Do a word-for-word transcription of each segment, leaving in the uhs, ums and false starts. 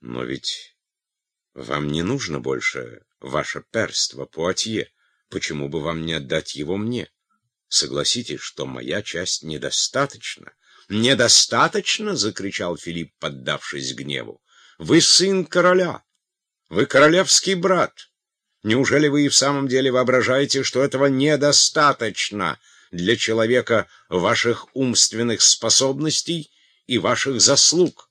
Но ведь вам не нужно больше ваше перство, Пуатье. Почему бы вам не отдать его мне? Согласитесь, что моя часть недостаточна. «Недостаточно!» — закричал Филипп, поддавшись гневу. «Вы сын короля! Вы королевский брат! Неужели вы и в самом деле воображаете, что этого недостаточно для человека ваших умственных способностей и ваших заслуг?»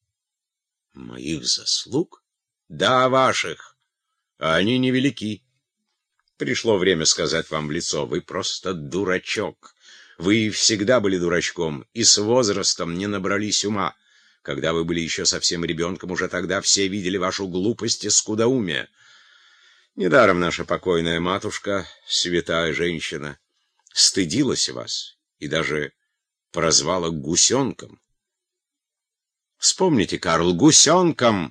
«Моих заслуг?» «Да, ваших. А они невелики. Пришло время сказать вам в лицо: вы просто дурачок. Вы всегда были дурачком и с возрастом не набрались ума. Когда вы были еще совсем ребенком, уже тогда все видели вашу глупость и скудоумие. Недаром наша покойная матушка, святая женщина, стыдилась вас и даже прозвала гусенком. Вспомните, Карл, гусенком!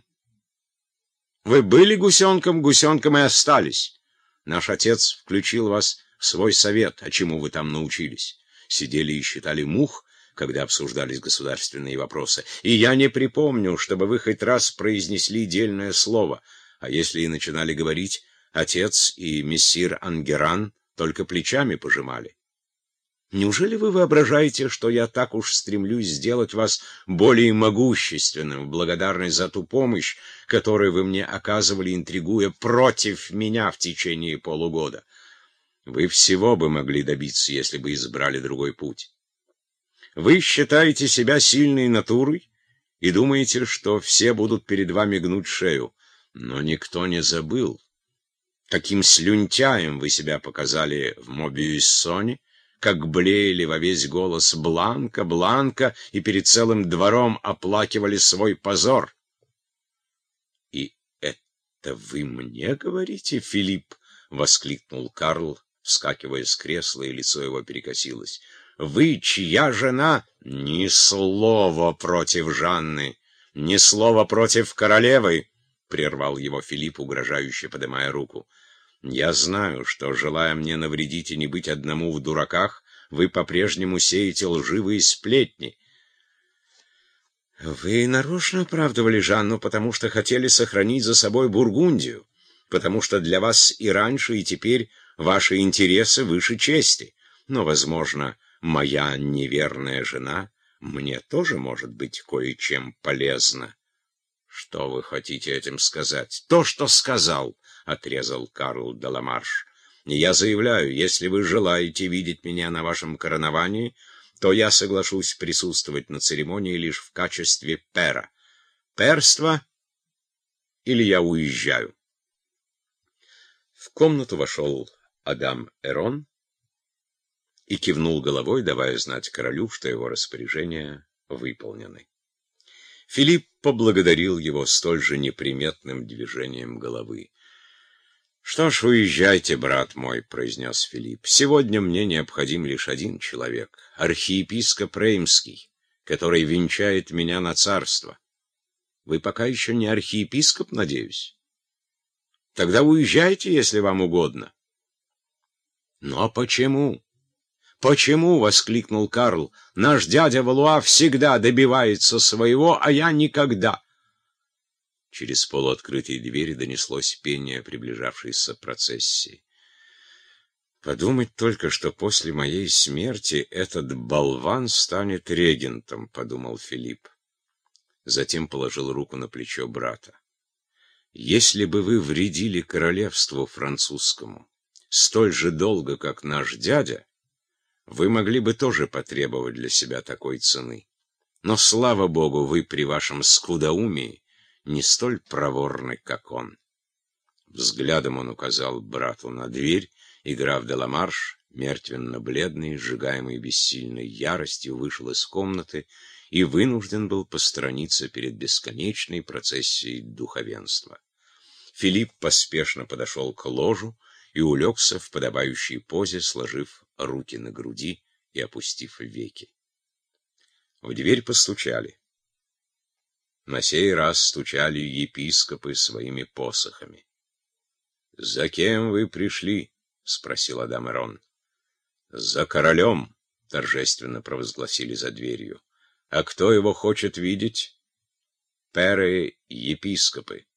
Вы были гусенком, гусенком и остались. Наш отец включил вас в свой совет. А чему вы там научились? Сидели и считали мух, когда обсуждались государственные вопросы. И я не припомню, чтобы вы хоть раз произнесли дельное слово. А если и начинали говорить, отец и мессир Ангеран только плечами пожимали. Неужели вы воображаете, что я так уж стремлюсь сделать вас более могущественным в благодарность за ту помощь, которую вы мне оказывали, интригуя против меня в течение полугода? Вы всего бы могли добиться, если бы избрали другой путь. Вы считаете себя сильной натурой и думаете, что все будут перед вами гнуть шею. Но никто не забыл, каким слюнтяем вы себя показали в Мобиуссоне, как блеяли во весь голос «Бланка, Бланка!» и перед целым двором оплакивали свой позор. — И это вы мне говорите, Филипп? — воскликнул Карл, вскакивая с кресла, и лицо его перекосилось. — Вы, чья жена? — Ни слова против Жанны, ни слова против королевы! — прервал его Филипп, угрожающе поднимая руку. Я знаю, что, желая мне навредить и не быть одному в дураках, вы по-прежнему сеете лживые сплетни. Вы нарочно оправдывали Жанну, потому что хотели сохранить за собой Бургундию, потому что для вас и раньше, и теперь ваши интересы выше чести. Но, возможно, моя неверная жена мне тоже может быть кое-чем полезна. Что вы хотите этим сказать? То, что сказал. — отрезал Карл де ла Марш. «Я заявляю, если вы желаете видеть меня на вашем короновании, то я соглашусь присутствовать на церемонии лишь в качестве пера. Перство или я уезжаю». В комнату вошел Адам Эрон и кивнул головой, давая знать королю, что его распоряжения выполнены. Филипп поблагодарил его столь же неприметным движением головы. «Что ж, уезжайте, брат мой», — произнес Филипп. «Сегодня мне необходим лишь один человек, архиепископ Реймский, который венчает меня на царство. Вы пока еще не архиепископ, надеюсь? Тогда уезжайте, если вам угодно». «Но почему? Почему?» — воскликнул Карл. «Наш дядя Валуа всегда добивается своего, а я никогда». Через полуоткрытые двери донеслось пение приближавшейся процессии. «Подумать только, что после моей смерти этот болван станет регентом», — подумал Филипп. Затем положил руку на плечо брата. «Если бы вы вредили королевству французскому столь же долго, как наш дядя, вы могли бы тоже потребовать для себя такой цены. Но, слава богу, вы при вашем скудоумии не столь проворный, как он». Взглядом он указал брату на дверь, и граф де ла Марш, мертвенно-бледный, сжигаемый бессильной яростью, вышел из комнаты и вынужден был посторониться перед бесконечной процессией духовенства. Филипп поспешно подошел к ложу и улегся в подобающей позе, сложив руки на груди и опустив веки. В дверь постучали. На сей раз стучали епископы своими посохами. — За кем вы пришли? — спросил Адам Эрон. — За королем, — торжественно провозгласили за дверью. — А кто его хочет видеть? перы епископы.